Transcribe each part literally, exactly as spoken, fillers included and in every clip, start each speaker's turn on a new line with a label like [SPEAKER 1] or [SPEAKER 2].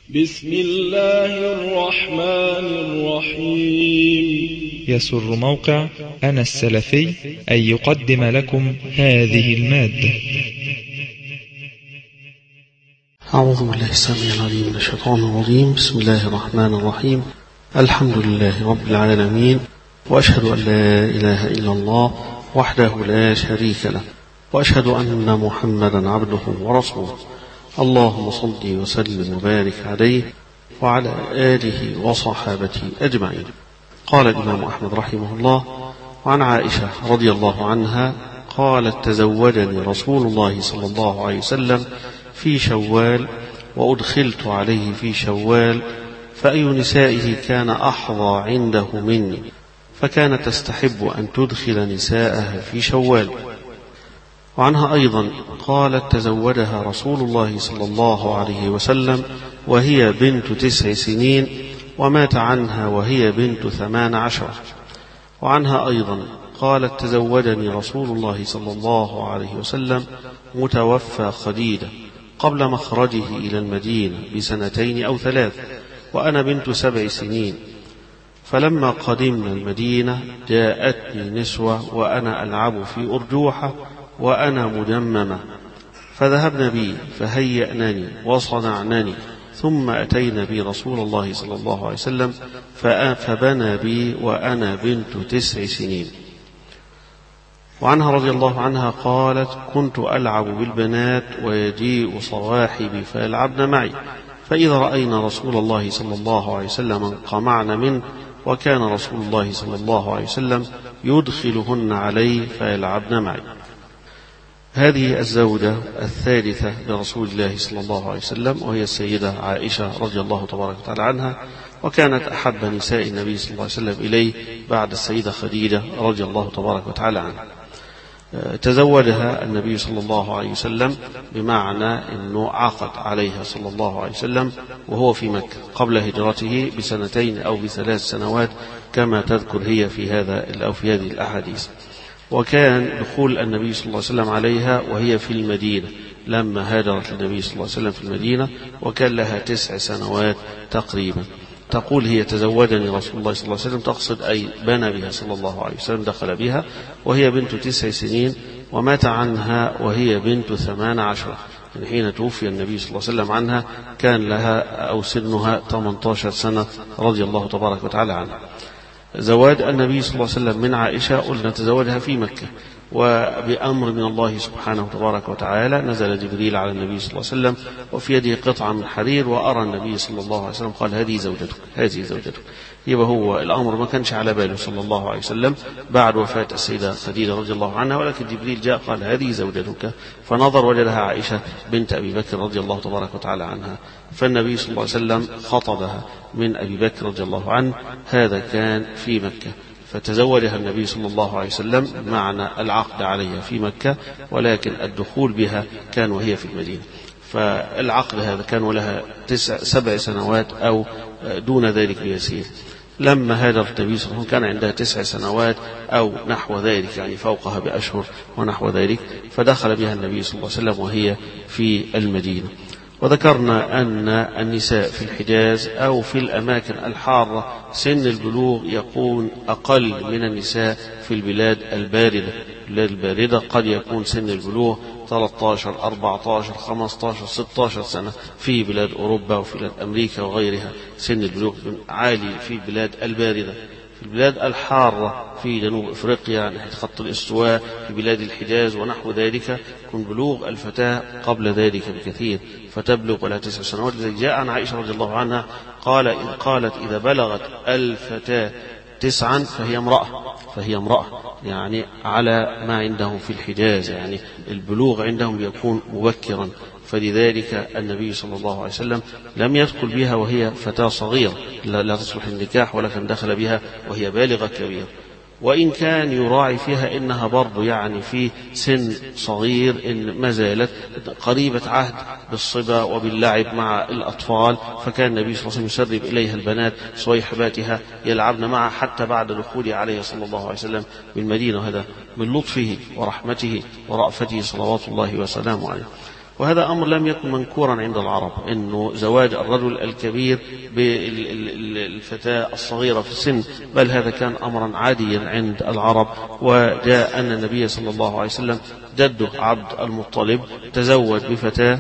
[SPEAKER 1] بسم الله الرحمن الرحيم.
[SPEAKER 2] يسر موقع أنا السلفي أن يقدم لكم هذه المادة.
[SPEAKER 3] أعوذ بالله السميع العليم من الشيطان الرجيم. بسم الله الرحمن الرحيم. الحمد لله رب العالمين، وأشهد أن لا إله إلا الله وحده لا شريك له، وأشهد أن محمدا عبده ورسوله. اللهم صل وسلم وبارك عليه وعلى آله وصحابته أجمعين. قال الإمام أحمد رحمه الله: وعن عائشة رضي الله عنها قالت: تزوجني رسول الله صلى الله عليه وسلم في شوال، وأدخلت عليه في شوال، فأي نسائه كان أحظى عنده مني، فكانت تستحب أن تدخل نساءها في شوال. وعنها أيضا قالت: تزوجها رسول الله صلى الله عليه وسلم وهي بنت تسع سنين، ومات عنها وهي بنت ثمان عشر. وعنها أيضا قالت: تزوجني رسول الله صلى الله عليه وسلم متوفى خديجة قبل مخرجه إلى المدينة بسنتين أو ثلاث، وأنا بنت سبع سنين، فلما قدمنا المدينة جاءتني نسوة وأنا ألعب في أرجوحة وأنا مدممة، فذهبن بي فهيأنني وصنعنني، ثم أتينا بي رسول الله صلى الله عليه وسلم فبنى بي وأنا بنت تسع سنين. وعنها رضي الله عنها قالت: كنت ألعب بالبنات ويجيء صواحبي فيلعبن معي، فإذا رأينا رسول الله صلى الله عليه وسلم انقمعن منه، وكان رسول الله صلى الله عليه وسلم يدخلهن علي فيلعبن معي. هذه الزوجة الثالثة لرسول الله صلى الله عليه وسلم، وهي السيدة عائشة رضي الله تبارك وتعالى عنها، وكانت أحب نساء النبي صلى الله عليه وسلم إليه بعد السيدة خديجة رضي الله تبارك وتعالى عنها. تزوجها النبي صلى الله عليه وسلم بمعنى أنه عقد عليها صلى الله عليه وسلم وهو في مكة قبل هجرته بسنتين أو بثلاث سنوات كما تذكر هي في هذا أو في هذه الأحاديث. وكان دخول النبي صلى الله عليه وسلم عليها وهي في المدينة لما هاجرت النبي صلى الله عليه وسلم في المدينة، وكان لها تسع سنوات تقريبا. تقول هي: تزوجني رسول الله صلى الله عليه وسلم، تقصد أي بنى بها صلى الله عليه وسلم، دخل بها وهي بنت تسع سنين، ومات عنها وهي بنت ثمان عشر. يعني حين توفي النبي صلى الله عليه وسلم عنها كان لها أو سنها ثمانية عشر سنة رضي الله تبارك وتعالى عنها. زواج النبي صلى الله عليه وسلم من عائشة قلنا تزوجها في مكة، وبأمر من الله سبحانه تبارك وتعالى نزل جبريل على النبي صلى الله عليه وسلم وفي يده قطعة من حرير، وأرى النبي صلى الله عليه وسلم قال: هذه زوجتك، هذه زوجتك. يبقى هو الأمر ما كانش على باله صلى الله عليه وسلم بعد وفاة السيدة خديجة رضي الله عنها، ولكن جبريل جاء قال: هذه زوجتك، فنظر وجدها عائشة بنت أبي بكر رضي الله تبارك وتعالى عنها، فالنبي صلى الله عليه وسلم خطبها من أبي بكر رضي الله عنه. هذا كان في مكة، فتزوجها النبي صلى الله عليه وسلم معنى العقد عليها في مكة، ولكن الدخول بها كان وهي في المدينة. فالعقد هذا كان ولها تسع سبع سنوات أو دون ذلك بيسير. لما هاجرت النبي صلى الله عليه وسلم كان عندها تسع سنوات أو نحو ذلك، يعني فوقها بأشهر ونحو ذلك، فدخل بها النبي صلى الله عليه وسلم وهي في المدينة. وذكرنا أن النساء في الحجاز أو في الأماكن الحارة سن البلوغ يكون أقل من النساء في البلاد الباردة. البلاد الباردة قد يكون سن البلوغ ثلاثة عشر أربعة عشر خمسة عشر ستة عشر سنة في بلاد أوروبا وفي بلاد أمريكا وغيرها، سن البلوغ عالي في البلاد الباردة. في البلاد الحارة في جنوب أفريقيا ناحية خط الاستواء في بلاد الحجاز ونحو ذلك يكون بلوغ الفتاة قبل ذلك بكثير، فتبلغ ولا تسع سنوات. لذلك جاء عن عائشة رضي الله عنها قال إذ قالت: إذا بلغت الفتاة تسعا فهي امرأة، فهي امرأة يعني على ما عندهم في الحجاز، يعني البلوغ عندهم يكون مبكرا. فلذلك النبي صلى الله عليه وسلم لم يدخل بها وهي فتاة صغيرة لا تصلح النكاح، ولكن دخل بها وهي بالغة كبيرة، وإن كان يراعي فيها إنها برضو يعني في سن صغير، إن ما زالت قريبة عهد بالصبا وباللعب مع الأطفال، فكان النبي صلى الله عليه وسلم يسرب إليها البنات صويحباتها يلعبن معها حتى بعد دخوله عليه صلى الله عليه وسلم بالمدينة. هذا من لطفه ورحمته ورأفته صلوات الله وسلامه عليه. وهذا أمر لم يكن منكورا عند العرب، إنه زواج الرجل الكبير بالفتاة الصغيرة في السن، بل هذا كان أمرا عاديا عند العرب. وجاء أن النبي صلى الله عليه وسلم جده عبد المطلب تزوج بفتاة،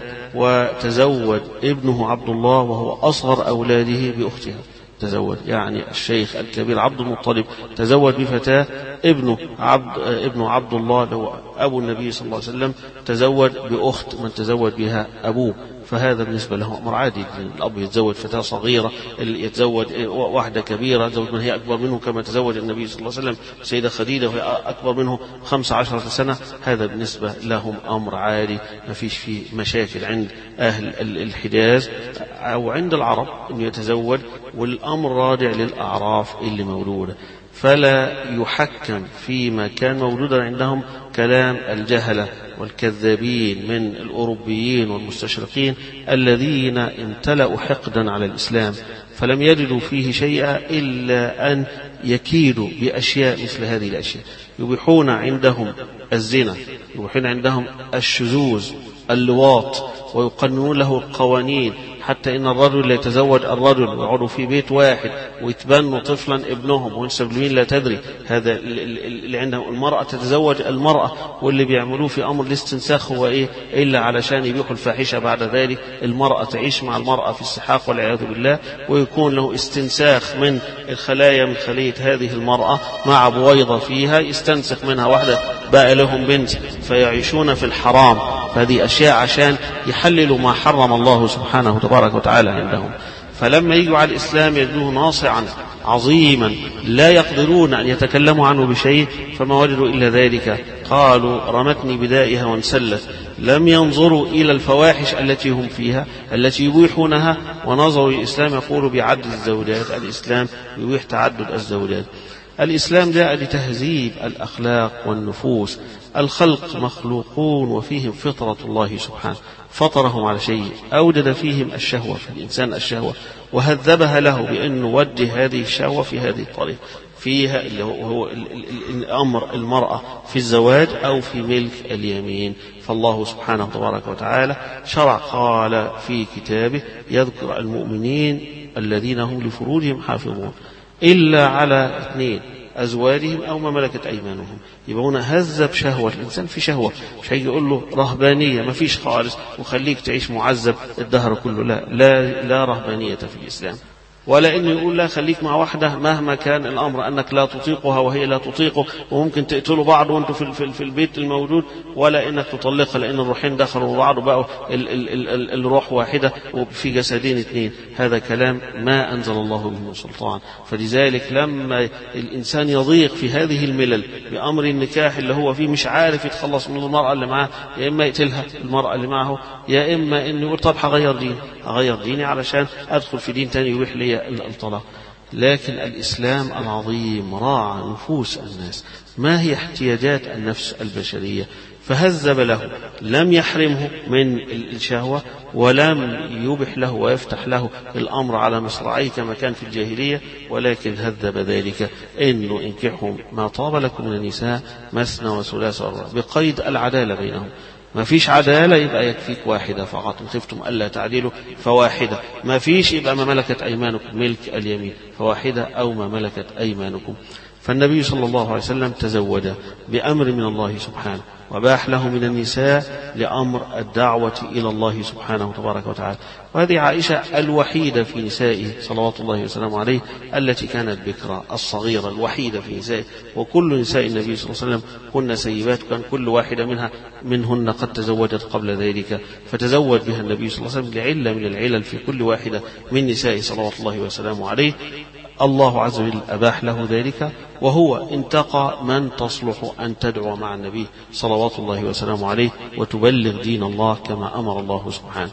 [SPEAKER 3] وتزوج ابنه عبد الله وهو أصغر أولاده بأختها. تزوج يعني الشيخ الكبير عبد المطلب تزوج بفتاة، ابنه عبد ابنه عبد الله هو أبو النبي صلى الله عليه وسلم تزوج بأخت من تزوج بها أبوه. فهذا بالنسبة له أمر عادي، الأب يتزوج فتاة صغيرة، يتزوج واحدة كبيرة تزوج من هي أكبر منه، كما تزوج النبي صلى الله عليه وسلم سيدة خديجة وهي أكبر منه خمس عشرة سنة. هذا بالنسبة لهم أمر عادي، ما فيش فيه مشاكل عند أهل الحجاز أو عند العرب أن يتزوج، والأمر راجع للأعراف اللي مولودة. فلا يحكم فيما كان موجودا عندهم كلام الجهلة والكذابين من الأوروبيين والمستشرقين الذين امتلأوا حقدا على الإسلام، فلم يجدوا فيه شيئا إلا أن يكيدوا بأشياء مثل هذه الأشياء. يبيحون عندهم الزنا، يبيحون عندهم الشذوذ، اللواط، ويقننون له القوانين، حتى إن الرجل لا يتزوج الرجل ويقعدوا في بيت واحد ويتبنوا طفلا ابنهم وينسب لمين لا تدري. هذا اللي عندهم. المرأة تتزوج المرأة، واللي بيعملوه في أمر الاستنساخ هو إيه إلا علشان يبيحوا الفاحشة بعد ذلك. المرأة تعيش مع المرأة في السحاق والعياذ بالله، ويكون له استنساخ من الخلايا من خلية هذه المرأة مع بويضة فيها، يستنسخ منها واحدة بقى لهم بنت، فيعيشون في الحرام. فهذه أشياء عشان يحللوا ما حرم الله سبحانه تبارك وتعالى عندهم. فلما يجوا على الإسلام يجدوه ناصعا عظيما لا يقدرون أن يتكلموا عنه بشيء، فما وجدوا إلا ذلك. قالوا رمتني بدائها وانسلت. لم ينظروا إلى الفواحش التي هم فيها التي يبيحونها، ونظروا الإسلام يقول بعدد الزوجات. الإسلام يبيح تعدد الزوجات. الإسلام جاء لتهذيب الأخلاق والنفوس. الخلق مخلوقون وفيهم فطرة الله سبحانه، فطرهم على شيء، أوجد فيهم الشهوة في الإنسان الشهوة، وهذبها له بأن وجه هذه الشهوة في هذه الطريقة فيها اللي هو الأمر المرأة في الزواج أو في ملك اليمين. فالله سبحانه تبارك وتعالى شرع قال في كتابه يذكر المؤمنين الذين هم لفروجهم حافظون إلا على اثنين أزواجهم أو ما ملكت أيمانهم. يبقى هنا هذب شهوة الإنسان في شهوة، مش هيجي يقول له رهبانية ما فيش خالص وخليك تعيش معذب الدهر كله. لا لا, لا رهبانية في الإسلام، ولا إنه يقول لا خليك مع واحدة مهما كان الأمر أنك لا تطيقها وهي لا تطيقه، وممكن تقتلوا بعض وأنتوا في, في, في البيت الموجود، ولا إنك تطلقها لأن الروحين دخلوا بعض وبقوا ال ال ال ال الروح واحدة وفي جسدين اثنين. هذا كلام ما أنزل الله به من سلطان. فلذلك لما الإنسان يضيق في هذه الملل بأمر النكاح اللي هو فيه مش عارف يتخلص من المرأة اللي معه، يا إما يقتلها المرأة اللي معه، يا إما إنه يقول طب هغير ديني هغير ديني علشان أدخل في دين تاني يبيح لي الطلاق. لكن الإسلام العظيم راعى نفوس الناس، ما هي احتياجات النفس البشرية، فهذب له، لم يحرمه من الشهوة ولم يبح له ويفتح له الأمر على مصراعيه كما كان في الجاهلية، ولكن هذب ذلك إنه انكحوا ما طاب لكم من النساء مثنى وثلاث ورباع، بقيد العدالة بينهم. ما فيش عدالة يبقى يكفيك واحدة فقط، إن خفتم ألا تعدلوا فواحدة. ما فيش يبقى ما ملكت أيمانكم ملك اليمين فواحدة أو ما ملكت أيمانكم. فالنبي صلى الله عليه وسلم تزوج بأمر من الله سبحانه، وباح له من النساء لأمر الدعوة إلى الله سبحانه تبارك وتعالى. وهذه عائشة الوحيدة في نسائه صلوات الله وسلامه عليه التي كانت بكرة الصغيرة الوحيدة في نسائه، وكل نساء النبي صلى الله عليه وسلم كن سيبات، كان كل واحدة منها منهن قد تزوجت قبل ذلك، فتزوج بها النبي صلى الله عليه وسلم لعلة من العلل في كل واحدة من نسائه صلوات الله وسلامه عليه. الله عز وجل أباح له ذلك، وهو انتقى من تصلح أن تدعو مع النبي صلوات الله وسلامه عليه وتبلغ دين الله كما أمر الله سبحانه.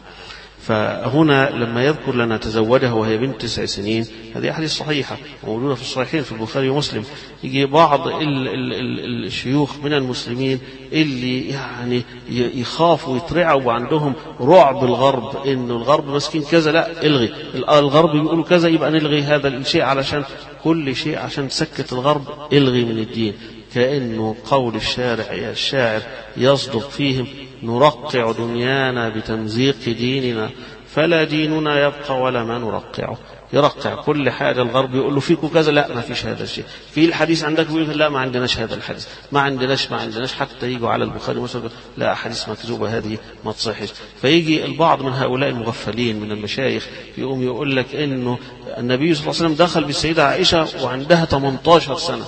[SPEAKER 3] فهنا لما يذكر لنا تزوجها وهي بنت تسع سنين، هذه أحاديث صحيحة موجودة في الصحيحين في البخاري ومسلم. يجي بعض ال ال ال الشيوخ من المسلمين اللي يعني يخافوا يترعوا وعندهم رعب الغرب، إنه الغرب مسكين كذا، لا الغي الغرب يقولوا كذا يبقى نلغي هذا الشيء، علشان كل شيء عشان تسكت الغرب الغي من الدين. كأنه قول الشارع يا الشاعر يصدق فيهم نرقع دنيانا بتمزيق ديننا فلا ديننا يبقى ولا ما نرقعه. يرقع كل حاجة. الغرب يقول له فيكم كذا، لا ما فيش هذا الشيء. في الحديث عندك بيقول لا ما عندناش هذا الحديث، ما عندناش ما عندناش حتى يجوا على البخاري ومسلم لا أحاديث مكذوبة هذه ما تصحش. فيجي البعض من هؤلاء المغفلين من المشايخ يقوم يقول لك إنه النبي صلى الله عليه وسلم دخل بالسيدة عائشة وعندها ثمانية عشر سنة.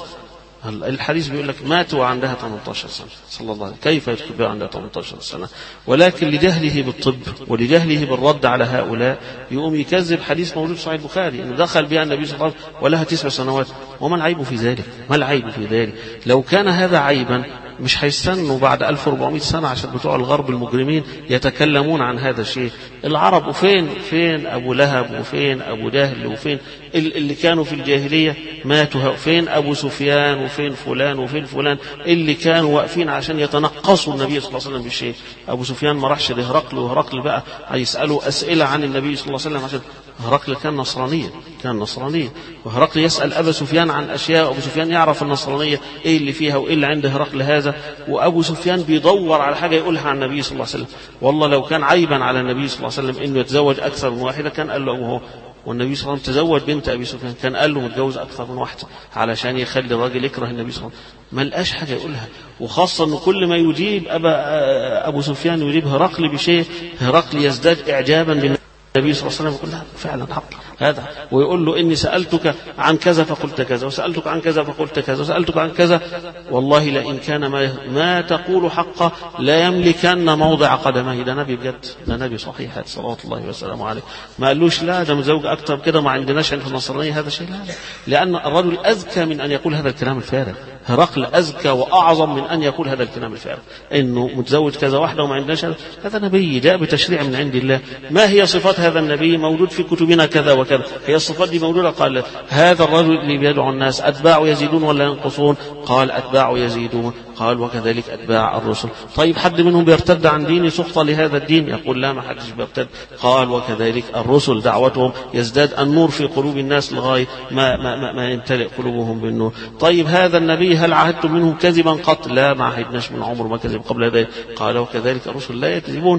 [SPEAKER 3] الحديث بيقول لك مات وعندها ثمانية عشر سنة صلى الله عليه وسلم، كيف يدخل بها عندها ثمانية عشر سنة؟ ولكن لجهله بالطب ولجهله بالرد على هؤلاء يقوم يكذب حديث موجود في صحيح البخاري إنه دخل بها النبي صلى الله عليه وسلم ولها تسع سنوات. وما العيب في ذلك؟ ما العيب في ذلك؟ لو كان هذا عيبا مش هيستنوا بعد ألف وأربعمائة سنة عشان بتوع الغرب المجرمين يتكلمون عن هذا الشيء. العرب وفين فين أبو لهب وفين أبو جهل وفين اللي كانوا في الجاهلية ماتوا، فين أبو سفيان وفين فلان وفين فلان اللي كانوا واقفين عشان يتنقصوا النبي صلى الله عليه وسلم بالشيء. أبو سفيان ما راحش لهرقل وهرقل بقى هيسألوا أسئلة عن النبي صلى الله عليه وسلم عشان هرقل كان نصرانيا كان نصرانيا وهرقل يسأل أبو سفيان عن أشياء وأبو سفيان يعرف النصرانية إيه اللي فيها وإيه اللي عند هرقل هذا، وأبو سفيان بيدور على حاجة يقولها عن النبي صلى الله عليه وسلم. والله لو كان عيبا على النبي صلى الله عليه وسلم إنه يتزوج أكثر من واحدة كان قال له هو، والنبي صلى الله عليه وسلم تزوج بنت أبي سفيان كان قال له متجوز أكثر من واحدة علشان يخلي الراجل يكره النبي صلى الله عليه وسلم. ما لقاش حاجة يقولها. وخاصة أنه كل ما يجيب أبا أبو سفيان يجيب هرقل بشيء هرقل يزداد إعجابا بالنبي النبي صلى الله عليه وسلم يقول لا فعلا حق هذا، ويقول له إني سألتك عن كذا فقلت كذا وسألتك عن كذا فقلت كذا وسألتك عن كذا والله لئن كان ما, ما تقول حقا لا يملكن موضع قدمه. ده نبي بجد، ده نبي صحيح صلوات الله وسلامه عليه. ما قالوش لا ده مزوج أكتر كده ما عندناش عند النصرانية هذا شيء، لا لا، لأن الرجل أذكى من أن يقول هذا الكلام الفارغ. هرقل أذكى وأعظم من أن يقول هذا الكلام الفارغ إنه متزوج كذا واحدة وما عندناش. هذا نبي جاء بتشريع من عند الله. ما هي صفات هذا النبي؟ موجود في كتبنا كذا وكذا. هي الصفات دي موجودة. قال هذا الرجل اللي بيدعو الناس أتباع يزيدون ولا ينقصون؟ قال أتباع يزيدون. قال وكذلك أتباع الرسل. طيب حد منهم بيرتد عن ديني سخطة لهذا الدين؟ يقول لا ما حدش بيرتد. قال وكذلك الرسل دعوتهم يزداد النور في قلوب الناس لغاية ما, ما, ما, ما يمتلئ قلوبهم بالنور. طيب هذا النبي هل عهدتم منه كذبا قط؟ لا ما عهدناش من عمر ما كذب قبل ذلك. قال وكذلك الرسل لا يكذبون.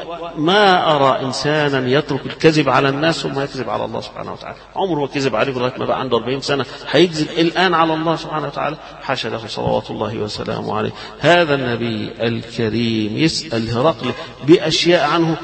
[SPEAKER 3] وما أرى إنسانا يترك الكذب على الناس ثم يكذب على الله سبحانه وتعالى. عمره ما كذب عليه لغاية ما بقى عنده أربعين سنة هيكذب الآن على الله سبحانه وتعالى؟ حاشا له صلوات الله وسلامه عليه. هذا النبي الكريم يسأل هرقل بأشياء عنه.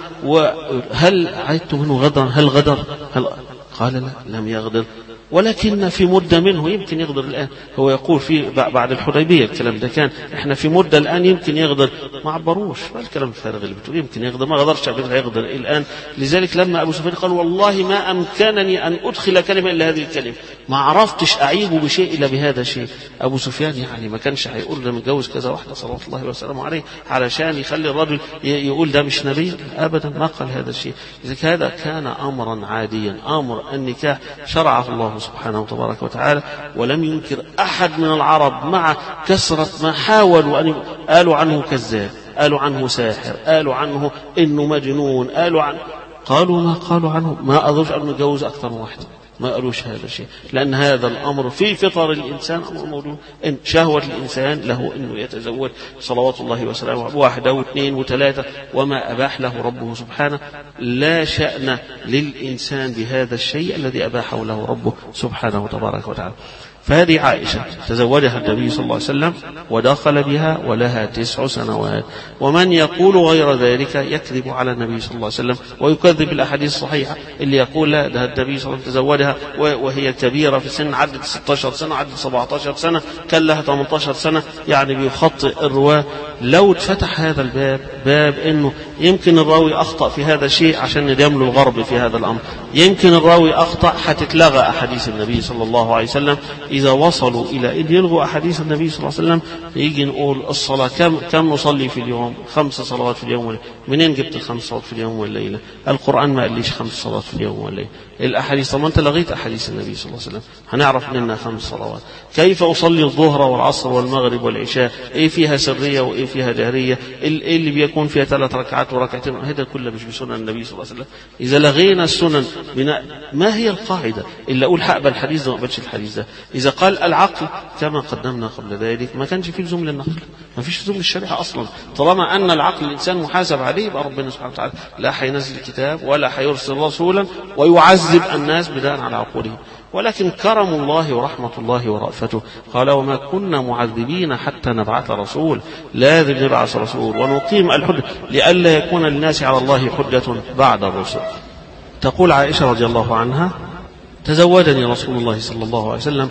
[SPEAKER 3] وهل عدت منه غدرا؟ هل غدر؟ هل قال لا لم يغدر، ولكن في مدة منه يمكن يغدر الآن. هو يقول في بعد الحديبية الكلام ده كان احنا في مدة الآن يمكن يغدر. ما عبروش الكلام الفارغ اللي بتقول يمكن يغدر، ما غدرش قبل يغدر الآن. لذلك لما أبو سفيان قال والله ما أمكنني أن أدخل كلمة إلا هذه الكلمة، ما عرفتش أعيبه بشيء إلا بهذا الشيء. أبو سفيان يعني ما كانش هيقول ده متجوز كذا واحدة صلوات الله وسلامه عليه علشان يخلي الرجل يقول ده مش نبي، أبدا ما قال هذا الشيء. لذلك هذا كان أمرا عاديا، أمر النكاح شرعه الله سبحانه تبارك وتعالى. ولم ينكر أحد من العرب مع كثرة ما حاولوا أن قالوا عنه كذاب، قالوا عنه ساحر، قالوا عنه إنه مجنون، قالوا عنه قالوا ما قالوا عنه ما أظنش أنه يتجوز أكثر من واحدة، ما قالوش هذا الشيء، لأن هذا الأمر في فطر الإنسان أمر موجود. إن شهوة الإنسان له أنه يتزوج صلوات الله وسلامه واحدة واثنين وثلاثة وما أباح له ربه سبحانه. لا شأن للإنسان بهذا الشيء الذي أباحه له ربه سبحانه وتبارك وتعالى. فهذه عائشة تزوجها النبي صلى الله عليه وسلم ودخل بها ولها تسع سنوات. ومن يقول غير ذلك يكذب على النبي صلى الله عليه وسلم ويكذب الأحاديث الصحيحة اللي يقول لا ده النبي صلى الله عليه وسلم تزوجها وهي كبيرة في السن، عدت ستة عشر سنة، عدت سبعة عشر سنة، كان لها ثمانية عشر سنة، يعني بيخطئ الرواة. لو اتفتح هذا الباب باب انه يمكن الراوي اخطأ في هذا الشيء عشان يدمل الغرب في هذا الامر، يمكن الراوي اخطأ حتتلغى احاديث النبي صلى الله عليه وسلم. اذا وصلوا الى ان يلغوا احاديث النبي صلى الله عليه وسلم يجي نقول الصلاة كم كم نصلي في اليوم؟ خمس صلوات في اليوم والليلة. منين جبت الخمس صلوات في اليوم والليلة؟ القرآن ما قاليش خمس صلوات في اليوم والليلة. الاحاديث طب ما انت لغيت احاديث النبي صلى الله عليه وسلم هنعرف منها خمس صلوات. كيف اصلي الظهر والعصر والمغرب والعشاء؟ ايه فيها سرية وايه فيها جهرية؟ ايه اللي بيكون فيها ثلاث ركعات وركعتين؟ هذا كله مش بسنن النبي صلى الله عليه وسلم. اذا لغينا السنن بناء ما هي القاعدة؟ الا اقول هقبل الحديث ده ما اقبلش الحديث ده. اذا إذا قال العقل كما قدمنا قبل ذلك ما كانش فيه لزوم للنقل، ما فيش لزوم للشريعة أصلا. طالما أن العقل الإنسان محاسب عليه يبقى ربنا سبحانه وتعالى لا هينزل الكتاب ولا هيرسل رسولا ويعذب الناس بناء على عقولهم. ولكن كرم الله ورحمة الله ورأفته قال وما كنا معذبين حتى نبعث رسول، لازم نبعث رسول ونقيم الحجة لئلا يكون للناس على الله حجة بعد الرسل. تقول عائشة رضي الله عنها تزوجني رسول الله صلى الله عليه وسلم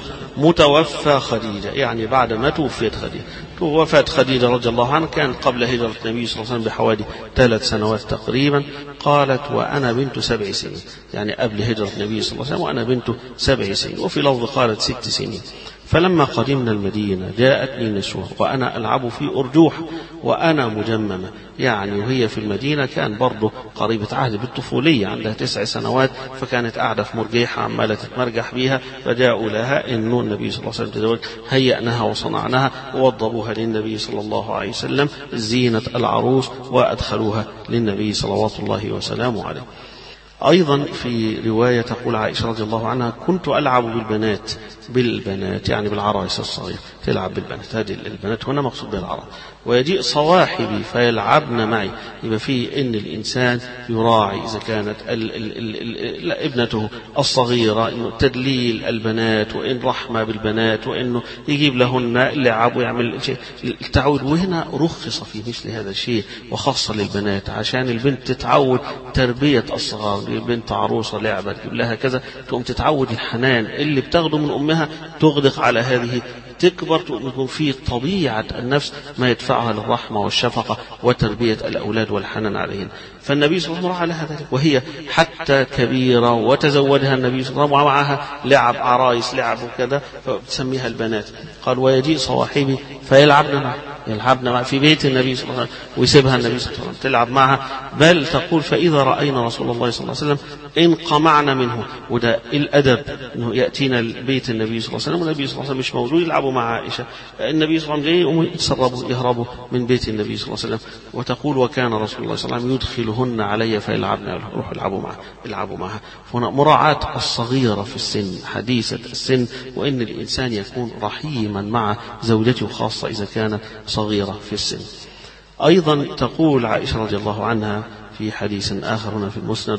[SPEAKER 3] متوفى خديجة، يعني بعد ما توفيت خديجة. وفاة خديجة رضي الله عنها كان قبل هجرة النبي صلى الله عليه وسلم بحوالي ثلاث سنوات تقريبا. قالت وأنا بنت سبع سنين، يعني قبل هجرة النبي صلى الله عليه وسلم وأنا بنت سبع سنين. وفي لفظ قالت ست سنين. فلما قدمنا المدينة جاءتني نسوة وأنا ألعب في أرجوح وأنا مجممة، يعني وهي في المدينة كان برضه قريبة عهد بالطفولية، عندها تسع سنوات، فكانت قاعدة في مرجيحة عمالة تتمرجح بيها. فجاءوا لها إنه النبي صلى الله عليه وسلم تزوج، هيأناها وصنعناها ووضبوها للنبي صلى الله عليه وسلم زينة العروس وأدخلوها للنبي صلوات الله وسلامه عليه. أيضا في رواية تقول عائشة رضي الله عنها كنت ألعب بالبنات، بالبنات يعني بالعرايس الصغير، تلعب بالبنات، هذه البنات هنا مقصود بالعرايس. ويجيء صواحبي فيلعبن معي، يبقى فيه إن الإنسان يراعي إذا كانت ال ال ال ال ابنته الصغيرة إنه تدليل البنات وإن رحمة بالبنات وإنه يجيب لهن اللعب ويعمل شيء التعود. وهنا رخص في مثل هذا الشيء وخاصة للبنات عشان البنت تتعود تربية الصغار. البنت عروسة لعبة تجيب لها كذا تقوم تتعود الحنان اللي بتاخده من أمها تغدق على هذه، تكبر تكون في طبيعة النفس ما يدفعها للرحمة والشفقة وتربية الأولاد والحنان عليهم. فالنبي صلى الله عليه وسلم على هذا، وهي حتى كبيرة وتزوجها النبي صلى الله عليه وسلم ومعها لعب عرايس لعب وكذا فبتسميها البنات. قال ويجيء صواحبي فيلعبن معه، يلعبن معه في بيت النبي صلى الله عليه وسلم ويسيبها النبي صلى الله عليه وسلم تلعب معها. بل تقول فإذا رأينا رسول الله صلى الله عليه وسلم انقمعنا منه، وده الأدب إنه يأتينا البيت النبي صلى الله عليه وسلم والنبي صلى الله عليه وسلم مش موجود يلعبوا مع عائشة، النبي صلى الله عليه وسلم يتسربوا يهربوا من بيت النبي صلى الله عليه وسلم. وتقول وكان رسول الله صلى الله عليه وسلم يدخلهن علي فيلعبن، يروحوا يلعبوا معه يلعبوا معها. هنا مراعاة الصغيرة في السن حديثة السن، وإن الإنسان يكون رحيما مع زوجته خاصة إذا كان صغيرة في السن. أيضا تقول عائشة رضي الله عنها في حديث آخر هنا في المسند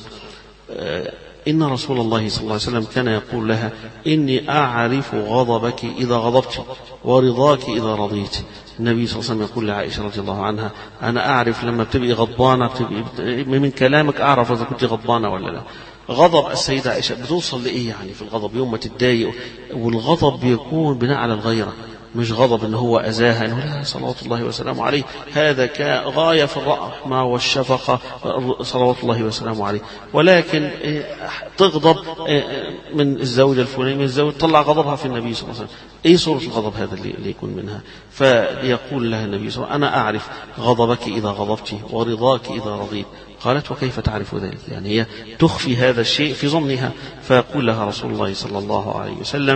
[SPEAKER 3] إن رسول الله صلى الله عليه وسلم كان يقول لها إني أعرف غضبك إذا غضبت ورضاك إذا رضيت. النبي صلى الله عليه وسلم يقول لعائشة رضي الله عنها أنا أعرف لما بتبقي غضبانة بتبقي من كلامك أعرف إذا كنت غضبانة ولا لا. غضب السيدة عائشة بتوصل لإيه يعني في الغضب؟ يوم ما تتضايق، والغضب بيكون بناء على الغيرة، مش غضب إن هو أذاها إنه لا صلوات الله وسلامه عليه، هذا كغاية في الرحمة والشفقة صلوات الله وسلامه عليه. ولكن تغضب من الزوجة الفلانية من الزوج تطلع غضبها في النبي صلى الله عليه وسلم. إيه صورة الغضب هذا اللي يكون منها؟ فيقول لها النبي صلى الله عليه وسلم أنا أعرف غضبك إذا غضبت ورضاك إذا رضيت. قالت وكيف تعرف ذلك؟ يعني هي تخفي هذا الشيء في ظنها. فيقول لها رسول الله صلى الله عليه وسلم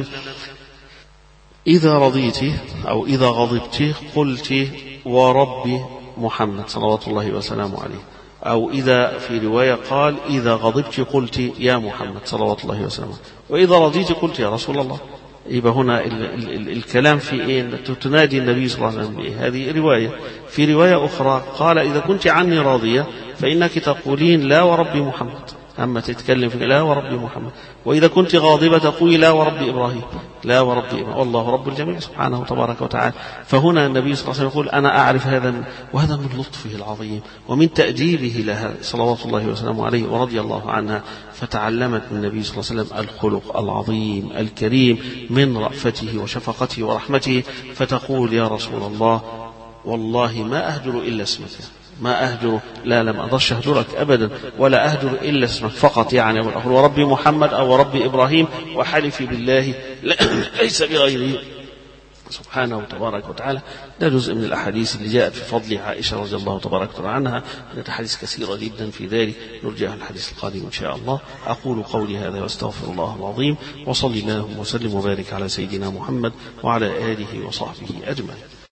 [SPEAKER 3] إذا رضيت أو إذا غضبت قلت ورب محمد صلوات الله وسلامه عليه، أو إذا في رواية قال إذا غضبت قلت يا محمد صلوات الله وسلامه، وإذا رضيت قلت يا رسول الله. يبقى هنا ال ال ال الكلام في إيه؟ تنادي النبي صلى الله عليه وسلم بإيه؟ هذه رواية. في رواية أخرى قال إذا كنت عني راضية فإنك تقولين لا ورب محمد، أما تتكلم في لا ورب محمد. وإذا كنت غاضبة تقولي لا ورب إبراهيم، لا ورب إبراهيم، والله رب الجميع سبحانه تبارك وتعالى. فهنا النبي صلى الله عليه وسلم يقول أنا أعرف هذا، وهذا من لطفه العظيم ومن تأديبه لها صلوات الله وسلامه عليه ورضي الله عنها. فتعلمت من النبي صلى الله عليه وسلم الخلق العظيم الكريم من رأفته وشفقته ورحمته. فتقول يا رسول الله والله ما أهجر إلا اسمك، ما أهجر، لا لم أقدرش أهجرك أبدا ولا أهجر إلا اسمك فقط، يعني ورب محمد أو ورب إبراهيم وحلف بالله ليس بغيره سبحانه تبارك وتعالى. ده جزء من الأحاديث اللي جاءت في فضل عائشة رضي الله تبارك وتعالى عنها، كانت أحاديث كثيرة جدا في ذلك، نرجع الحديث القادم إن شاء الله. أقول قولي هذا واستغفر الله العظيم، وصلي الله وسلم وبارك على سيدنا محمد وعلى آله وصحبه أجمعين.